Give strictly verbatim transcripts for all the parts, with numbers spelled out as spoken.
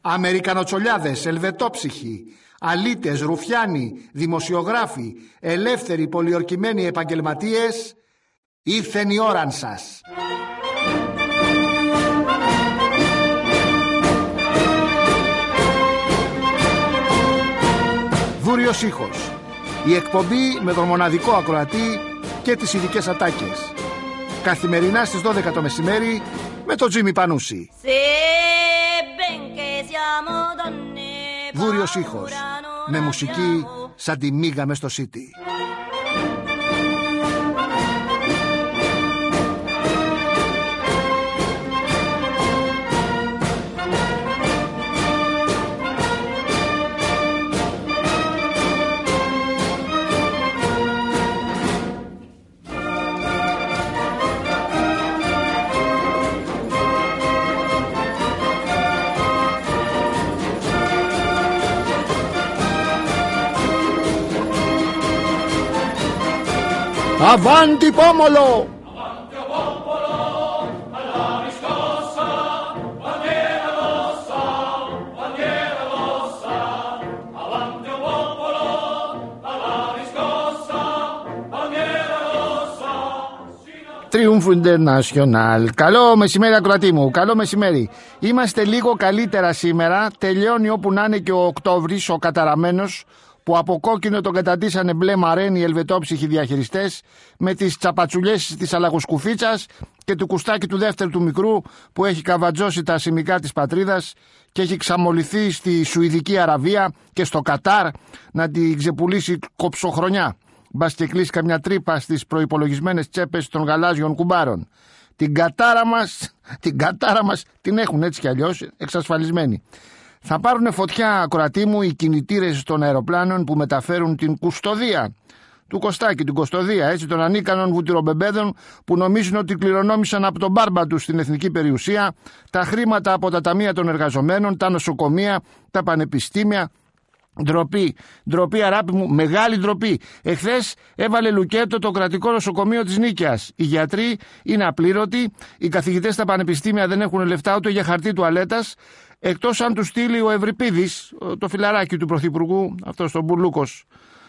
Αμερικανοτσολιάδες, ελβετόψυχοι, αλήτες, ρουφιάνοι, δημοσιογράφοι, ελεύθεροι πολιορκημένοι επαγγελματίες, ήρθεν η ώραν σας. Βούριος ήχος. Η εκπομπή με τον μοναδικό ακροατή και τις ειδικές ατάκες. Καθημερινά στις δώδεκα το μεσημέρι με τον Τζίμι Πανούση. Βούριος ήχος. Με μουσική σαν τη μίγα μες στο City. Avanti pomolo! Avanti o popolo, alla riscossa, bandiera rossa, bandiera rossa. Avanti o popolo, alla riscossa, bandiera rossa. Triumph International. Καλό μεσημέρι ακροατή μου, καλό μεσημέρι. Είμαστε λίγο καλύτερα σήμερα. Τελειώνει όπου να είναι και ο Οκτώβρης, ο καταραμένος, που από κόκκινο τον καταντήσανε μπλε μαρένοι οι ελβετόψυχοι διαχειριστές, με τις τσαπατσουλιές της αλλαγοσκουφίτσας και του κουστάκι του δεύτερου του μικρού που έχει καβατζώσει τα σημικά της πατρίδας και έχει ξαμολυθεί στη Σουηδική Αραβία και στο Κατάρ να την ξεπουλήσει κοψοχρονιά. Μπας και κλείσει καμιά τρύπα στις προϋπολογισμένες τσέπες των γαλάζιων κουμπάρων. Την κατάρα μας, την κατάρα μας την έχουν έτσι κι αλλιώς εξασφαλισμένη. Θα πάρουν φωτιά, ακροατή μου, οι κινητήρες των αεροπλάνων που μεταφέρουν την κουστοδία του Κωστάκη, την Κωστοδία, έτσι, των ανίκανων βουτυρομπεμπέδων που νομίζουν ότι κληρονόμησαν από τον μπάρμπα τους στην εθνική περιουσία τα χρήματα από τα ταμεία των εργαζομένων, τα νοσοκομεία, τα πανεπιστήμια. Ντροπή, ντροπή αράπη μου, μεγάλη ντροπή. Εχθές έβαλε λουκέτο το κρατικό νοσοκομείο της Νίκαιας. Οι γιατροί είναι απλήρωτοι, οι καθηγητές στα πανεπιστήμια δεν έχουν λεφτά ούτε για χαρτί τουαλέτας, εκτός αν του στείλει ο Ευρυπίδης, το φιλαράκι του Πρωθυπουργού, αυτός ο Μπουρλούκος,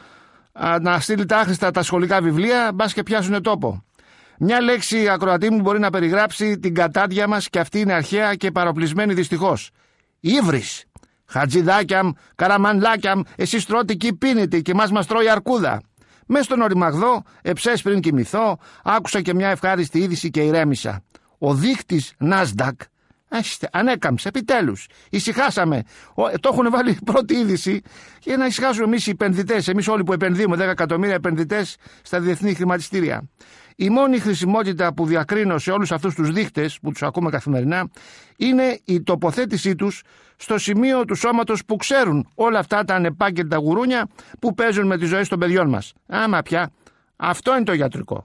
να στείλει τα άχρηστα τα σχολικά βιβλία, μπας και πιάσουνε τόπο. Μια λέξη, ακροατή μου, μπορεί να περιγράψει την κατάντια μας και αυτή είναι αρχαία και παροπλισμένη δυστυχώς. Ήβρις. Χατζηδάκιαμ, καραμανλάκιαμ, εσείς τρώτε και πίνετε και μας μας τρώει αρκούδα. Μες στον οριμαγδό, εψές πριν κοιμηθώ, άκουσα και μια ευχάριστη είδηση και ηρέμησα. Ο δείχτης Nasdaq ανέκαμψε, επιτέλους. Ησυχάσαμε. Το έχουν βάλει πρώτη είδηση για να ησυχάσουμε εμείς οι επενδυτές, εμείς όλοι που επενδύουμε, δέκα εκατομμύρια επενδυτές στα διεθνή χρηματιστήρια. Η μόνη χρησιμότητα που διακρίνω σε όλους αυτούς τους δείχτες που τους ακούμε καθημερινά είναι η τοποθέτησή τους στο σημείο του σώματος που ξέρουν όλα αυτά τα ανεπάγγελτα γουρούνια που παίζουν με τις ζωές των παιδιών μας. Άμα πια, αυτό είναι το γιατρικό.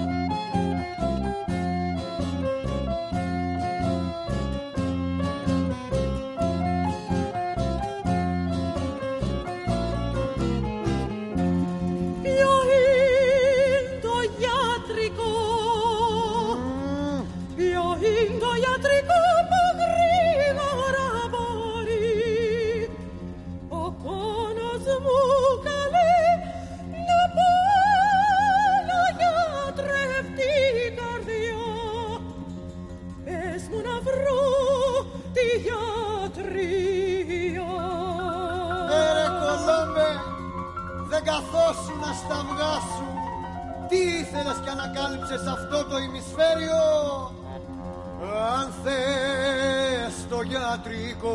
Καθόσουνα στα αυγά σου, τι ήθελες κι ανακάλυψες αυτό το ημισφαίριο? Αν θες το γιατρικό,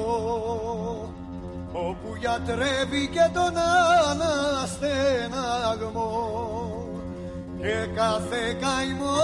όπου γιατρεύει και τον αναστεναγμό και κάθε καημό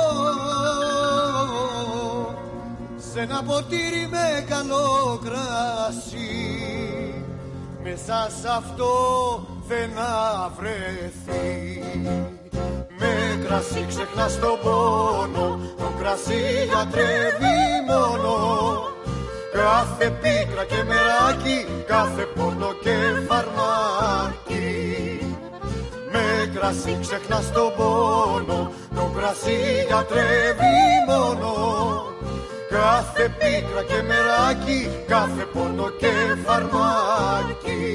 σε ένα ποτήρι με καλό κρασί, μέσα σ' αυτό δεν να βρεθεί. Με κρασί ξεχνάς τον πόνο, το κρασί γιατρεύει μόνο. Κάθε πίκρα και μεράκι, κάθε πόνο και φαρμάκι. Με κρασί ξεχνάς τον πόνο, το κρασί γιατρεύει μόνο. κάθε πίκρα και μεράκι, κάθε πόνο και φαρμάκι.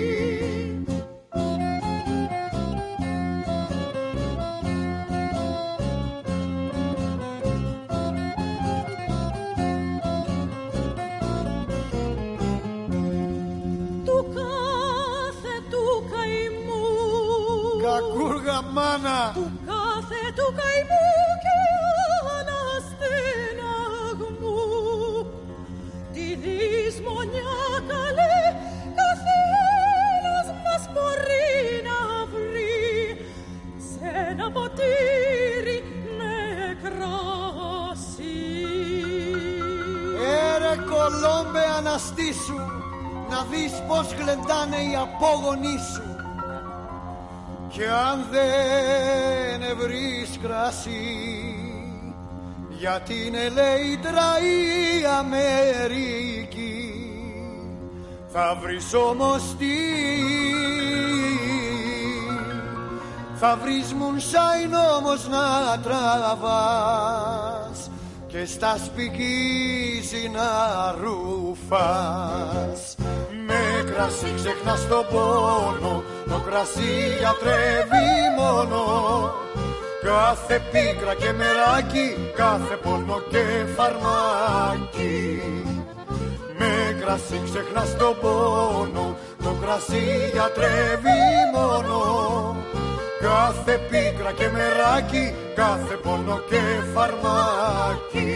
Κακούργα μάνα του κάθε του καημού και αναστεναγμού, τη δυσμονιά καλέ καθένας μας μπορεί να βρει σε ένα ποτήρι με κρασί. Έρε Κολόμπε αναστήσου, να δεις πως γλεντάνε οι απόγονοί σου. Κι αν δεν βρεις κρασί, γιατί είναι λέητρα η Αμερική, θα βρεις όμως τι, θα βρεις μουνσάιν όμως να τραβάς και στα σπικίζει να ρουφάς. Με κρασί ξεχνάς τον πόνο, το κρασί γιατρεύει μόνο. Κάθε πίκρα και μεράκι, κάθε πόνο και φαρμάκι. Με κρασί ξεχνάς τον πόνο, το κρασί γιατρεύει μόνο. Κάθε πίκρα και μεράκι, κάθε πόνο και φαρμάκι.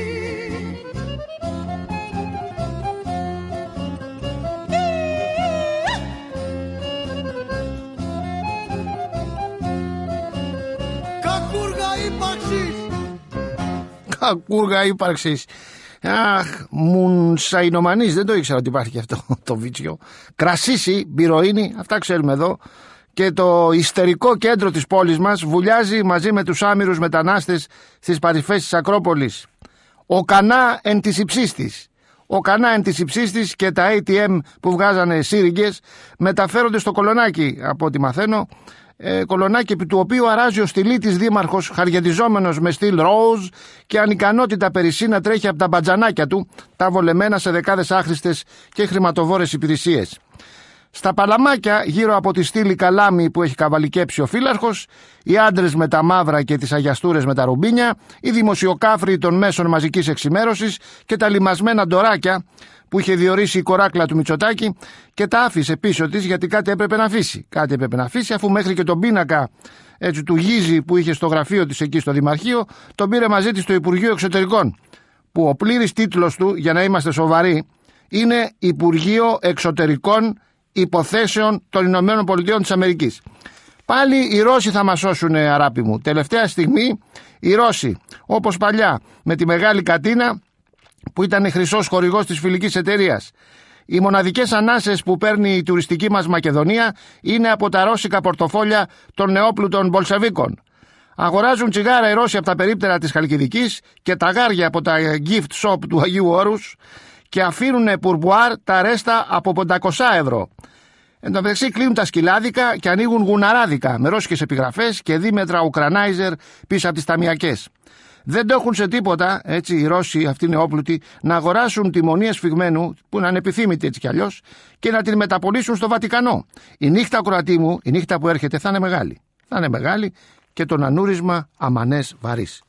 Κακούργα ύπαρξης. Αχ, μουνσαϊνομανής, δεν το ήξερα ότι υπάρχει και αυτό το βίτσιο. Κρασίσι, μπυροίνι, αυτά ξέρουμε εδώ. Και το ιστερικό κέντρο της πόλης μας βουλιάζει μαζί με τους άμυρους μετανάστες στις παρυφές της Ακρόπολης. Ο Κανά εν της υψίστης. Ο Κανά εν της υψίστης και τα έι τι εμ που βγάζανε σύριγγες μεταφέρονται στο Κολονάκι, από ό,τι μαθαίνω. Ε, κολονάκι επί του οποίου αράζει ο στυλίτης δήμαρχος, χαριαντιζόμενος με στυλ ροζ και ανικανότητα περισσή να τρέχει από τα μπατζανάκια του, τα βολεμένα σε δεκάδες άχρηστες και χρηματοβόρες υπηρεσίες. Στα παλαμάκια, γύρω από τη στήλη καλάμι που έχει καβαλικέψει ο φύλαρχος, οι άντρες με τα μαύρα και τις αγιαστούρες με τα ρουμπίνια, οι δημοσιοκάφροι των μέσων μαζικής εξημέρωσης και τα λιμασμένα ντοράκια που είχε διορίσει η κοράκλα του Μητσοτάκη και τα άφησε πίσω της, γιατί κάτι έπρεπε να αφήσει. Κάτι έπρεπε να αφήσει, αφού μέχρι και τον πίνακα έτσι, του Γίζη που είχε στο γραφείο της εκεί στο Δημαρχείο, τον πήρε μαζί της στο Υπουργείο Εξωτερικών. Που ο πλήρης τίτλος του, για να είμαστε σοβαροί, είναι Υπουργείο Εξωτερικών Υποθέσεων των Ηνωμένων Πολιτειών της Αμερικής. Πάλι οι Ρώσοι θα μας σώσουν, αράπη μου. Τελευταία στιγμή οι Ρώσοι, όπως παλιά με τη Μεγάλη Κατίνα, που ήταν χρυσός χορηγός της φιλικής εταιρείας. Οι μοναδικές ανάσες που παίρνει η τουριστική μας Μακεδονία είναι από τα ρώσικα πορτοφόλια των νεόπλουτων Μπολσεβίκων. Αγοράζουν τσιγάρα οι Ρώσοι από τα περίπτερα της Χαλκιδικής και τα γάρια από τα gift shop του Αγίου Όρους και αφήνουν πουρμπουάρ τα ρέστα από πεντακόσια ευρώ. Εν τω μεταξύ κλείνουν τα σκυλάδικα και ανοίγουν γουναράδικα με ρώσικες επιγραφές και δίμετρα ουκρανάιζερ πίσω από τις ταμιακές. Δεν το έχουν σε τίποτα, έτσι, οι Ρώσοι αυτοί νεόπλουτοι, να αγοράσουν τη μονή σφιγμένου, που είναι ανεπιθύμητη έτσι κι αλλιώς, και να την μεταπολίσουν στο Βατικανό. Η νύχτα, Κροατή μου, η νύχτα που έρχεται θα είναι μεγάλη. Θα είναι μεγάλη και το νανούρισμα αμανές βαρύς.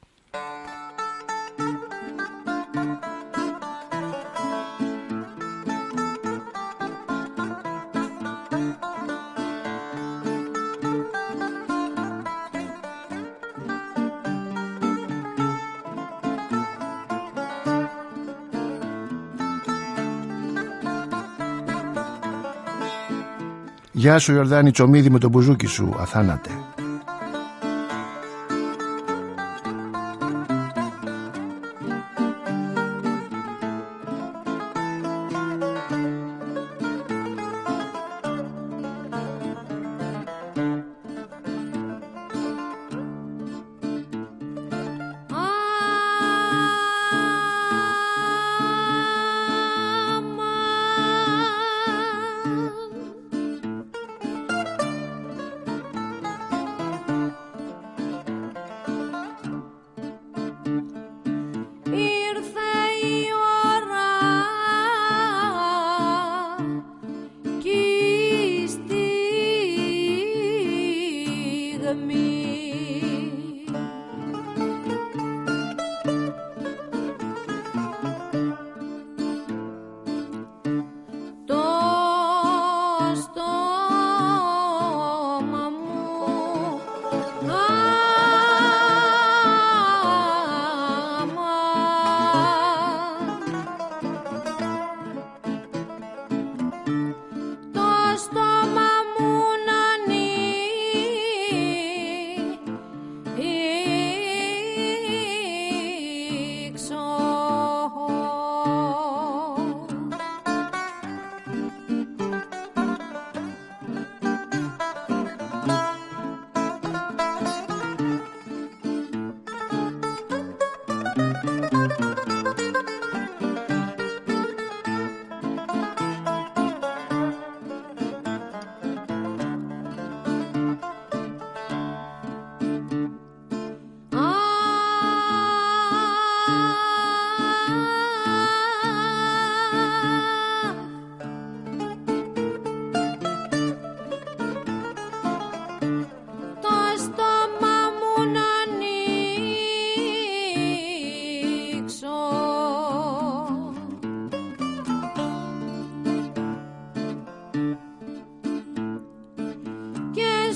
Γεια σου Ιορδάνη Τσομίδη με το μπουζούκι σου, αθάνατε.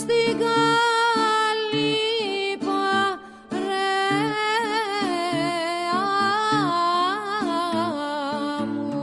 στην καλή παρέα μου.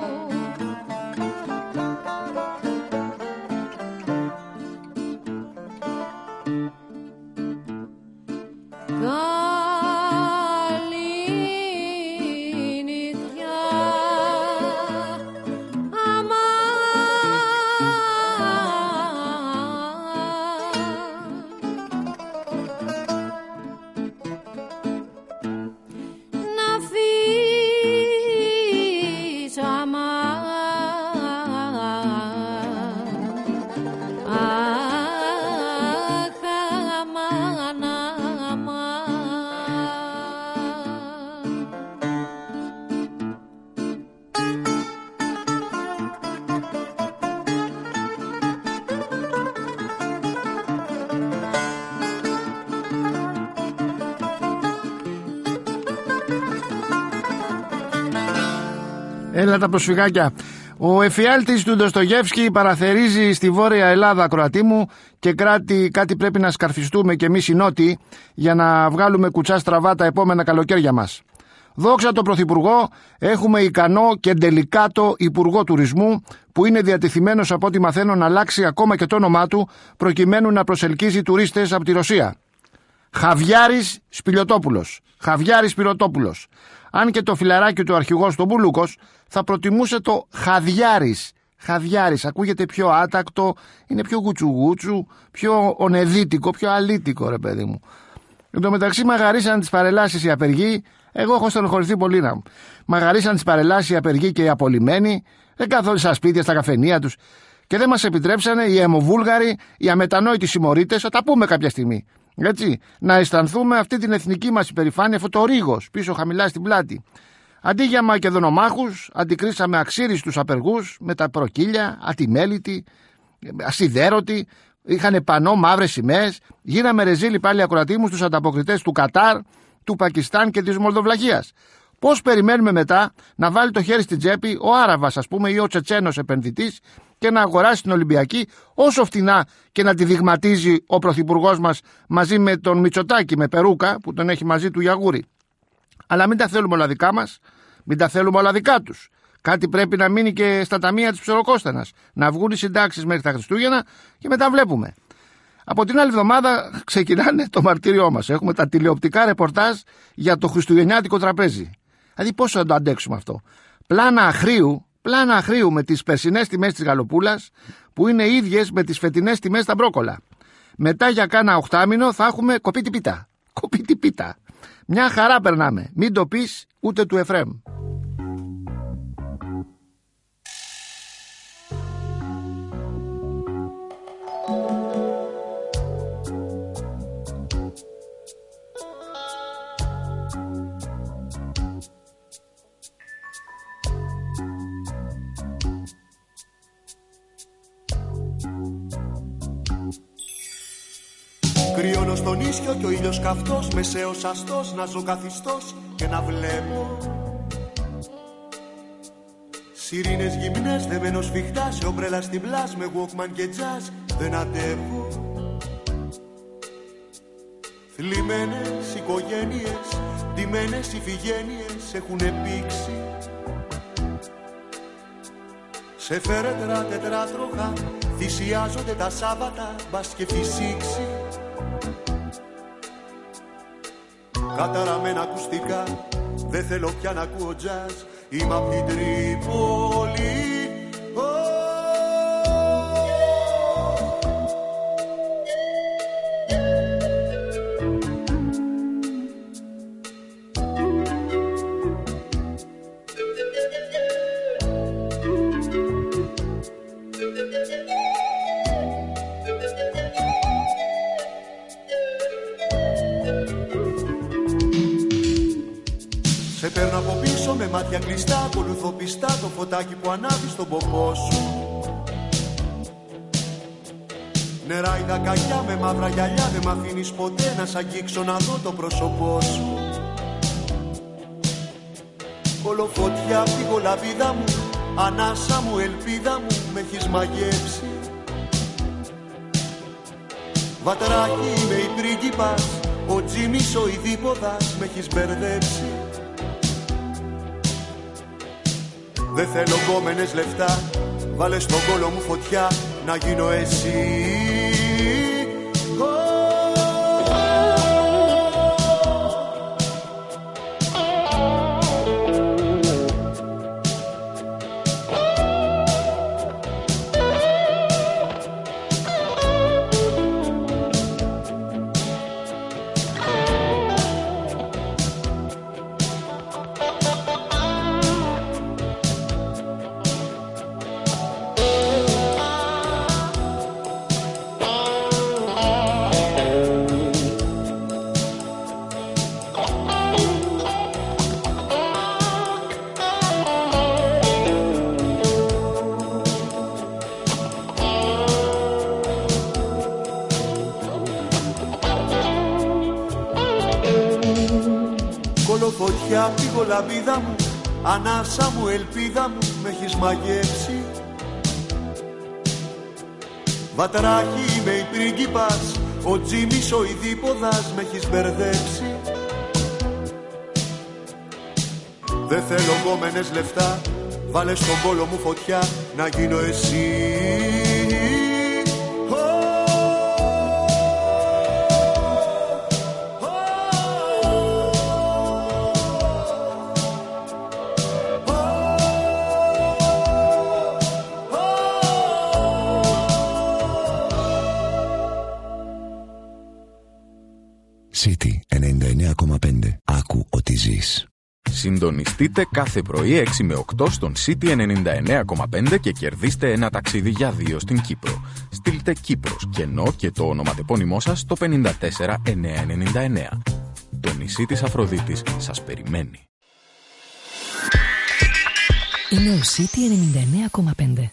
Έλα τα προσφυγάκια. Ο εφιάλτης του Ντοστογεύσκη παραθερίζει στη Βόρεια Ελλάδα, ακροατή μου, και κράτη, κάτι πρέπει να σκαρφιστούμε κι εμείς οι Νότιοι για να βγάλουμε κουτσά στραβά τα επόμενα καλοκαίρια μας. Δόξα τον Πρωθυπουργό, έχουμε ικανό και ντελικάτο Υπουργό Τουρισμού που είναι διατεθειμένος, από ό,τι μαθαίνω, να αλλάξει ακόμα και το όνομά του προκειμένου να προσελκύζει τουρίστες από τη Ρωσία. Χαβιάρης Σπηλιωτόπουλος. Χαβιάρης Σπηλιωτόπουλος. Αν και το φιλαράκι του αρχηγός τον Μπουλούκος θα προτιμούσε το Χαδιάρης. Χαδιάρης, ακούγεται πιο άτακτο, είναι πιο γουτσουγούτσου, πιο ονεδίτικο, πιο αλήτικο, ρε παιδί μου. Εν τω μεταξύ μαγαρίσαν τις παρελάσεις οι απεργοί. Εγώ έχω στενοχωρηθεί πολύ να μου. Μαγαρίσαν τις παρελάσεις οι απεργοί και οι απολυμμένοι, δεν καθόλου στα σπίτια, στα καφενεία τους. Και δεν μας επιτρέψανε οι αιμοβούλγαροι, οι αμετανόητοι συμμορίτες, θα τα πούμε κάποια στιγμή. Έτσι, να αισθανθούμε αυτή την εθνική μας υπερηφάνεια, αυτό το ρίγος πίσω χαμηλά στην πλάτη. Αντί για μακεδονομάχους, αντικρίσαμε αξίριστους απεργούς με τα προκύλια, ατιμέλητοι, ασιδέρωτοι, είχαν πανό μαύρες σημαίες, γίναμε ρεζίλοι πάλι ακροατοί μου στους ανταποκριτές του Κατάρ, του Πακιστάν και της Μολδοβλαχίας. Πώς περιμένουμε μετά να βάλει το χέρι στην τσέπη ο Άραβας, ας πούμε, ή ο Τσετσένος επενδυτής και να αγοράσει την Ολυμπιακή όσο φτηνά και να τη δειγματίζει ο πρωθυπουργός μας μαζί με τον Μητσοτάκη, με περούκα που τον έχει μαζί του Γιαγούρη. Αλλά μην τα θέλουμε όλα δικά μας, μην τα θέλουμε όλα δικά τους. Κάτι πρέπει να μείνει και στα ταμεία της Ψωροκόστανας. Να βγουν οι συντάξεις μέχρι τα Χριστούγεννα και μετά βλέπουμε. Από την άλλη εβδομάδα ξεκινάνε το μαρτύριό μας. Έχουμε τα τηλεοπτικά ρεπορτάζ για το χριστουγεννιάτικο τραπέζι. Δηλαδή πόσο θα το αντέξουμε αυτό. Πλάνα αχρίου, πλάνα αχρίου με τις περσινές τιμές της γαλοπούλας που είναι ίδιες με τις φετινές τιμές στα μπρόκολα. Μετά για κάνα οχτάμινο θα έχουμε κοπίτη πίτα. Κοπίτη πίτα. Μια χαρά περνάμε. Μην το πεις ούτε του Εφραίμ. Κρυώνω στον ίσιο και ο ήλιος καυτός, μεσαίος αστός, να ζω καθιστός και να βλέπω σιρήνες γυμνές, δεμένος σφιχτά σε ομπρέλα στην πλάς, με Walkman και jazz δεν αντέχω. Θλιμμένες οικογένειες, ντυμένες ηφηγένειες έχουνε πήξει σε φέρετρα τετράτροχα, θυσιάζονται τα Σάββατα, μπας και φυσήξει. Καταραμένα ακουστικά, δεν θέλω πια να ακούω jazz. Είμαι απ' την Τρίπολη. Σε παίρνω από πίσω με μάτια κλειστά, ακολουθώ πιστά το φωτάκι που ανάβει στον ποπό σου. Νεράει τα κακιά με μαύρα γυαλιά, δεν μ' αφήνεις ποτέ να σ' αγγίξω να δω το πρόσωπό σου. Κολοφωτιά απ' την κολαβίδα μου, ανάσα μου, ελπίδα μου, με έχεις μαγεύσει. Βατράκι είμαι η πρίγκιπας, ο Τζίμις ο ειδίποδας, με έχεις μπερδέψει. Δεν θέλω κόμενες λεφτά, βάλε στον κόλο μου φωτιά, να γίνω εσύ. Κολοφωτιά πήγω λαμπίδα μου, ανάσα μου, ελπίδα μου, με έχεις μαγεύσει. Βατράκι είμαι η πρίγκιπας, ο Τζίμις ο ειδίποδας, με έχεις μπερδέψει. Δεν θέλω κόμενες λεφτά, βάλε στον κόλο μου φωτιά, να γίνω εσύ. City ενενήντα εννέα κόμμα πέντε. Άκου ότι ζεις. Συντονιστείτε κάθε πρωί έξι με οκτώ στον City ενενήντα εννέα κόμμα πέντε και κερδίστε ένα ταξίδι για δύο στην Κύπρο. Στείλτε Κύπρος κενό και το ονοματεπώνυμό σας στο πέντε τέσσερα εννιακόσια ενενήντα εννέα. Το νησί της Αφροδίτης σας περιμένει. Είναι ο City ενενήντα εννέα κόμμα πέντε.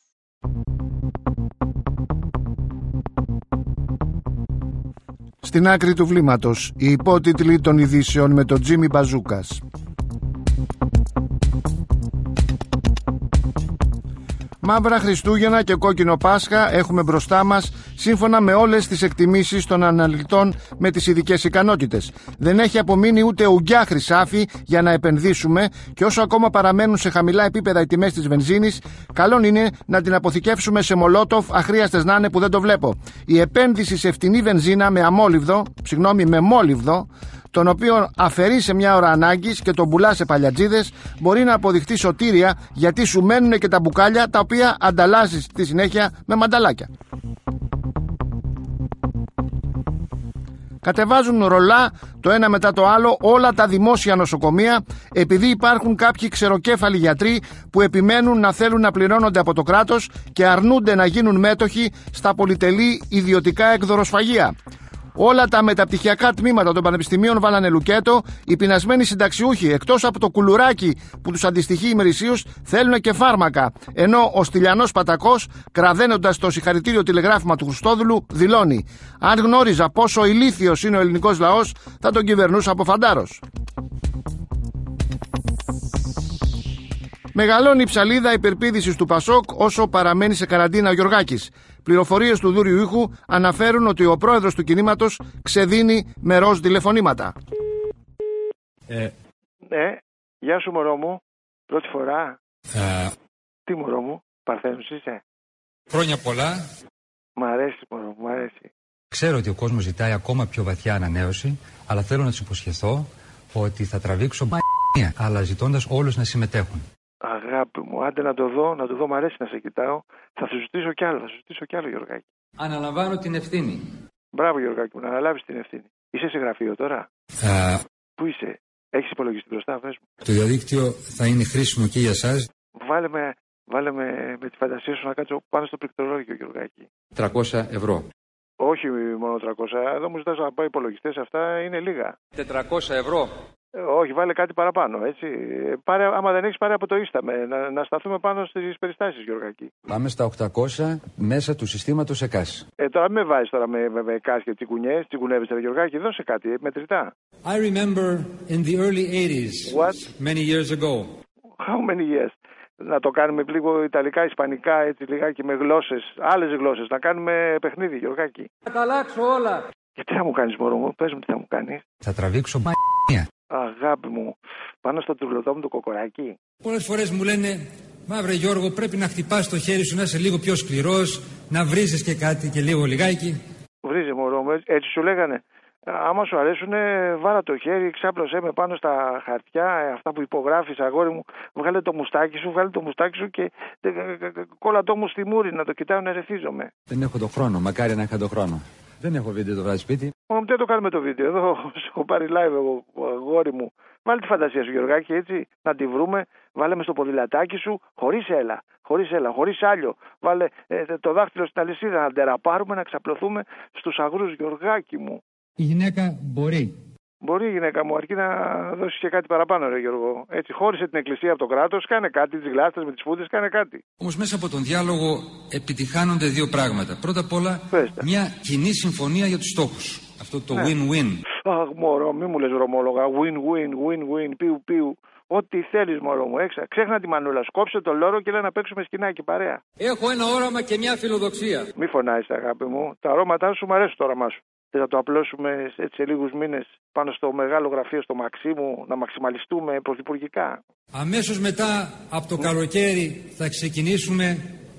Στην άκρη του βλήματος, οι υπότιτλοι των ειδήσεων με τον Τζίμι Μπαζούκας. Μαύρα Χριστούγεννα και κόκκινο Πάσχα έχουμε μπροστά μας, σύμφωνα με όλες τις εκτιμήσεις των αναλυτών με τις ειδικές ικανότητες. Δεν έχει απομείνει ούτε ουγγιά χρυσάφι για να επενδύσουμε, και όσο ακόμα παραμένουν σε χαμηλά επίπεδα οι τιμές της βενζίνης, καλό είναι να την αποθηκεύσουμε σε μολότοφ, αχρίαστες να είναι που δεν το βλέπω. Η επένδυση σε φτηνή βενζίνα με αμόλυβδο, συγγνώμη, με μόλυβδο, τον οποίο αφαιρεί σε μια ώρα ανάγκης και τον πουλά σε παλιατζίδες, μπορεί να αποδειχτεί σωτήρια, γιατί σου μένουν και τα μπουκάλια τα οποία ανταλλάσσεις στη συνέχεια με μανταλάκια. Κατεβάζουν ρολά το ένα μετά το άλλο όλα τα δημόσια νοσοκομεία, επειδή υπάρχουν κάποιοι ξεροκέφαλοι γιατροί που επιμένουν να θέλουν να πληρώνονται από το κράτος και αρνούνται να γίνουν μέτοχοι στα πολυτελή ιδιωτικά εκδοροσφαγεία. Όλα τα μεταπτυχιακά τμήματα των πανεπιστημίων βάλανε λουκέτο. Οι πεινασμένοι συνταξιούχοι, εκτός από το κουλουράκι που τους αντιστοιχεί ημερησίως, θέλουν και φάρμακα. Ενώ ο Στυλιανός Πατακός, κραδένοντας το συγχαρητήριο τηλεγράφημα του Χριστόδουλου, δηλώνει: αν γνώριζα πόσο ηλίθιος είναι ο ελληνικός λαός, θα τον κυβερνούσα από φαντάρος. Μεγαλώνει η ψαλίδα υπερπήδησης του Πασόκ όσο παραμένει σε καραντίνα ο Γιωργάκης. Πληροφορίες του Δούριου Ήχου αναφέρουν ότι ο πρόεδρος του κινήματος ξεδίνει με ροζ τηλεφωνήματα. Ε, ναι, γεια σου μωρό μου, πρώτη φορά. Ε, Τι μωρό μου, Παρθένος είσαι? Χρόνια πολλά. Μ' αρέσει μωρό μου, μ' αρέσει. Ξέρω ότι ο κόσμος ζητάει ακόμα πιο βαθιά ανανέωση, αλλά θέλω να τους υποσχεθώ ότι θα τραβήξω μ***, αλλά ζητώντας όλους να συμμετέχουν. Αγάπη μου, άντε να το δω, να το δω, μ' αρέσει να σε κοιτάω. Θα σου ζητήσω κι άλλο, θα σου ζητήσω κι άλλο, Γιωργάκη. Αναλαμβάνω την ευθύνη. Μπράβο, Γιωργάκη μου, να αναλάβεις την ευθύνη. Είσαι σε γραφείο τώρα? Ε, Πού είσαι? Έχεις υπολογιστή μπροστά, πες μου. Το διαδίκτυο θα είναι χρήσιμο και για εσάς. Βάλε με, βάλε με, με τη φαντασία σου να κάτσω πάνω στο πληκτρολόγιο, Γιωργάκη. τριακόσια ευρώ. Όχι μόνο τριακόσια, εδώ μου ζητάς να πάω υπολογιστές, αυτά είναι λίγα. τετρακόσια ευρώ. Ε, όχι, βάλε κάτι παραπάνω, έτσι. Πάρε, άμα δεν έχεις, πάρε από το Ίσταμε. Να, να σταθούμε πάνω στις περιστάσεις, Γιωργάκη. Πάμε στα οκτακόσια μέσα του συστήματος ΕΚΑΣ. Ε, τώρα με βάζεις τώρα με, με, με ΕΚΑΣ και τσικουνιές, τσικουνεύεις τώρα, Γιωργάκη, δώσε κάτι, μετρητά. I remember in the early eighties, What? many years ago. How many years? Να το κάνουμε λίγο ιταλικά, ισπανικά, έτσι λιγάκι με γλώσσες, άλλες γλώσσες. Να κάνουμε παιχνίδι, Γιωργάκη. Θα τα αλλάξω όλα. Και τι θα μου κάνεις, μωρό μου, πες μου τι θα μου κάνεις. Θα τραβήξω μα***. Αγάπη μου, πάνω στο τουρλωτό μου το κοκοράκι. Πολλές φορές μου λένε, μαύρε Γιώργο, πρέπει να χτυπάς το χέρι σου, να είσαι λίγο πιο σκληρός, να βρίζεις και κάτι και λίγο λιγάκι. Βρίζε, μωρό μου, έτσι σου λέγανε. Άμα σου αρέσουν, βάλα το χέρι, ξάπλωσέ με πάνω στα χαρτιά, αυτά που υπογράφεις, αγόρι μου, βγάλε το μουστάκι σου, βγάλε το μουστάκι σου και κόλλα το μου στη μούρη, να το κοιτάω να ερεθίζομαι. Δεν έχω το χρόνο, μακάρι να είχα το χρόνο. Δεν έχω βίντεο το βράδυ σπίτι. Μα τι το κάνουμε το βίντεο, εδώ σου έχω πάρει live εγώ, αγόρι μου. Βάλε τη φαντασία σου, Γιωργάκη, έτσι, να τη βρούμε, βάλε με στο ποδηλατάκι σου, χωρίς έλα, χωρίς έλα, χωρίς άλιο. Βάλε ε, το δάχτυλο στην αλυσίδα, να τεραπάρουμε, να ξαπλωθούμε στους αγρούς, Γιωργάκη μου. Η γυναίκα μπορεί. Μπορεί η γυναίκα μου, αρκεί να δώσει και κάτι παραπάνω, ρε Γιώργο. Έτσι, χώρισε την εκκλησία από το κράτος, κάνε κάτι, τις γλάστες με τις φούτες, κάνε κάτι. Όμως μέσα από τον διάλογο επιτυχάνονται δύο πράγματα. Πρώτα απ' όλα, Πέστε. μια κοινή συμφωνία για τους στόχους. Αυτό το ναι. win-win. Αχ, μωρό, μη μου λες δρομόλογα. Win-win, win-win, πιου-πιου. Ό,τι θέλεις, μωρό μου, έξα. Ξέχνα τη μανούλα, σκόψε το λόρο και λέει να παίξουμε σκηνάκι παρέα. Έχω ένα όραμα και μια φιλοδοξία. Μη φωνάζεις, αγάπη μου. Τα αρώματά σου μου αρέσουν το όραμά σου. Θα το απλώσουμε έτσι σε λίγους μήνες πάνω στο μεγάλο γραφείο στο Μαξίμου, να μαξιμαλιστούμε πρωθυπουργικά. Αμέσως μετά από το καλοκαίρι θα ξεκινήσουμε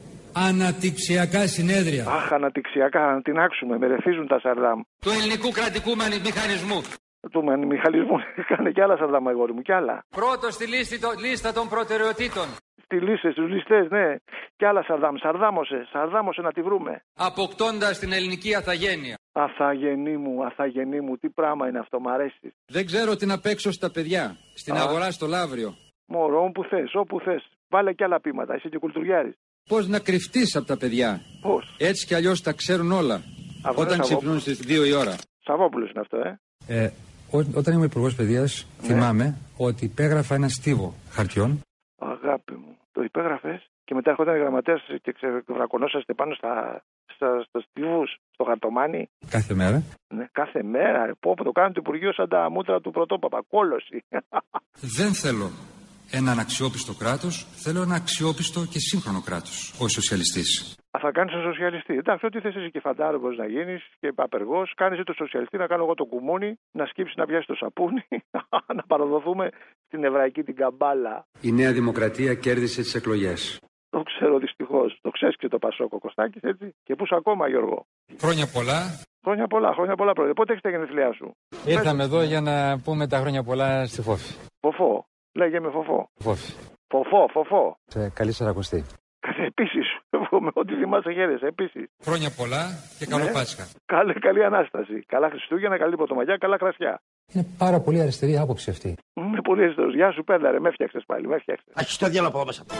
αναπτυξιακά συνέδρια. Αχ, αναπτυξιακά, να την άξουμε, με ρεθίζουν τα Σαρδάμ. Του ελληνικού κρατικού μηχανισμού. Του μηχανισμού, κάνε κι άλλα Σαρδάμ, αγόρι μου, κι άλλα. Πρώτο στη λίστα των προτεραιοτήτων. Στη λίστα, στους ληστές, ναι. Κι άλλα Σαρδάμ. Σαρδάμωσε, Σαρδάμωσε να τη βρούμε. Αποκτώντας την ελληνική αθαγένεια. Αθαγενή μου, αθαγενή μου, τι πράγμα είναι αυτό, μ' αρέσει. Δεν ξέρω τι να παίξω στα παιδιά. Στην Α. αγορά στο Λαύριο. Μωρό, όπου θες, όπου θες. Βάλε κι άλλα πείματα, είσαι και κουλτουριάρης. Πώς να κρυφτείς από τα παιδιά. Πώς. Έτσι κι αλλιώς τα ξέρουν όλα. Αυτό όταν ξυπνούν στις δύο η ώρα. Σαββόπουλος είναι αυτό, ε. ε ό, όταν ήμουν υπουργός παιδείας, ναι. θυμάμαι ότι υπέγραφα ένα στίβο χαρτιών. Αγάπη μου. Το υπέγραφες και μετά έρχονταν οι γραμματέας και ξεβρακωνόσαστε πάνω στα, στα, στα στίβους, στο χαρτομάνι. Κάθε μέρα. Ναι, κάθε μέρα. Ρε, πω, το κάνει το Υπουργείο σαν τα μούτρα του πρωτόπαπα. Κόλωση. Δεν θέλω έναν αξιόπιστο κράτος, θέλω ένα αξιόπιστο και σύγχρονο κράτος, ως σοσιαλιστής. Α, θα κάνεις τον σοσιαλιστή. Εντάξει, ό,τι θες εσύ και φαντάρβος να γίνεις και απεργός, κάνεις το σοσιαλιστή, να κάνω εγώ το κουμούνι, να σκύψεις να πιάσεις το σαπούνι, να παραδοθούμε στην εβραϊκή την καμπάλα. Η Νέα Δημοκρατία κέρδισε τις εκλογές. Το ξέρω δυστυχώς. Το ξέρεις και το Πασόκο Κωστάκης, έτσι. Και πού ακόμα, Γιώργο. Χρόνια πολλά. Χρόνια πολλά, χρόνια πολλά, πρόεδρε. Πότε έχεις τα γενέθλιά σου? Ήρθαμε εδώ για να πούμε τα χρόνια πολλά στη Φόφη. Φοφό. Λέγε με Φοφό. Φόφη. Φοφό, Φοφό. Σε καλή Σαρακοστή. Επίσης, με ό,τι θυμάσαι χαίρεσαι, επίσης. Χρόνια πολλά και καλό ναι. Πάσχα. Καλή, καλή Ανάσταση. Καλά Χριστούγεννα, καλή Πρωτομαγιά, καλά κρασιά. Είναι πάρα πολύ αριστερή άποψη αυτή. Είναι πολύ αριστερός. Γεια σου, πέδαρε, με έφτιαξες πάλι, με έφτιαξες. Αχ, στο διάλογο από μέσα.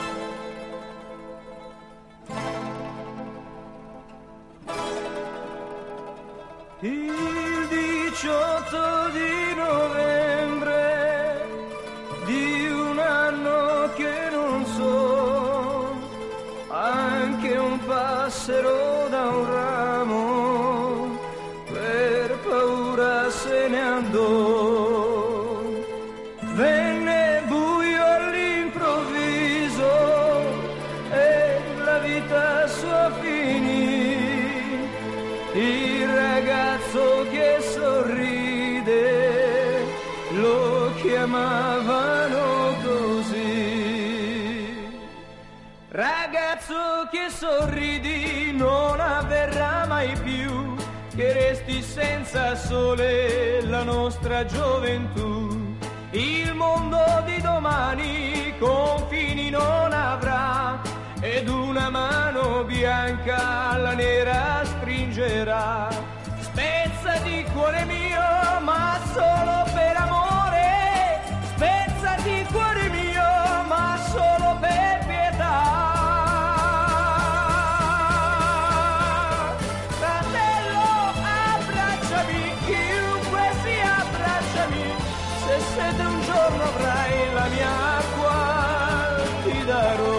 Il diciotto di novembre di un anno che non so, anche un passero da un ramo per paura se ne andò. Venne buio all'improvviso e la vita sua finì. Il ragazzo che sorride lo chiamavano così. Ragazzo che sorridi non avverrà mai più, che resti senza sole la nostra gioventù. Il mondo di domani confini non avrà, ed una mano bianca la nera stringerà. Spezzati cuore mio, ma solo per amore. Spezzati cuore mio, ma solo per pietà. Fratello, abbracciami, chiunque sia, abbracciami. Se sete un giorno avrai la mia acqua, ti darò.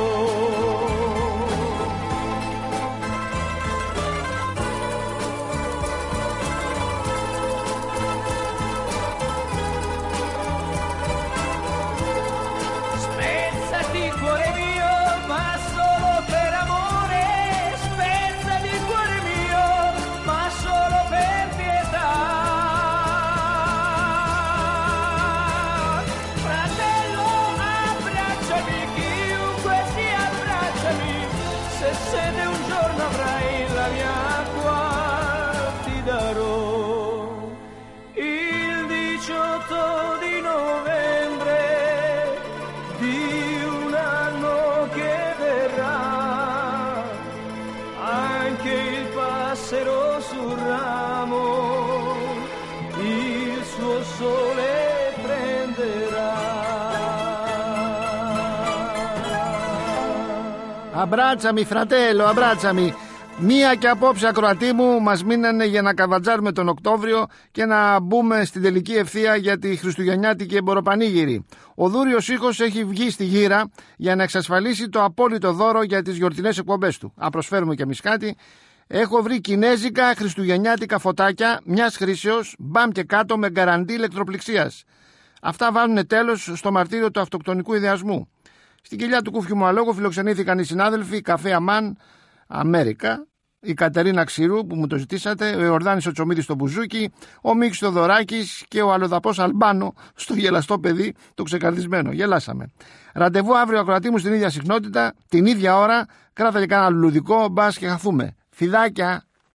giorno avrai la mia acqua, ti darò. Il diciotto di novembre di un anno che verrà, anche il passero sul ramo il suo sole prenderà. Αμπράτσαμι φρατέλο, αμπράτσαμι. Μία και απόψε ακροατή μου μας μείνανε για να καβατζάρουμε τον Οκτώβριο και να μπούμε στην τελική ευθεία για τη χριστουγεννιάτικη εμποροπανήγυρη. Ο Δούριος Ήχος έχει βγει στη γύρα για να εξασφαλίσει το απόλυτο δώρο για τις γιορτινές εκπομπές του. Α, προσφέρουμε κι εμείς κάτι. Έχω βρει κινέζικα χριστουγεννιάτικα φωτάκια μιας χρήσεως, μπαμ και κάτω, με γκαραντί ηλεκτροπληξίας. Αυτά βάλουν τέλος στο μαρτύριο του αυτοκτονικού ιδεασμού. Στην κοιλιά του Κούφιου μου αλόγου φιλοξενήθηκαν οι συνάδελφοι Καφέ Αμάν Αμέρικα, η Κατερίνα Ξηρού που μου το ζητήσατε, ο Ιορδάνης ο Τσομίδης στο Μπουζούκι, ο Μίξ Θοδωράκης και ο αλλοδαπός Αλμπάνο στο γελαστό παιδί το ξεκαρδισμένο. Γελάσαμε. Ραντεβού αύριο ακροατή μου στην ίδια συχνότητα, την ίδια ώρα. Κράτα και κάνα λουλουδικό, μπας και χαθούμε. Φιδάκια.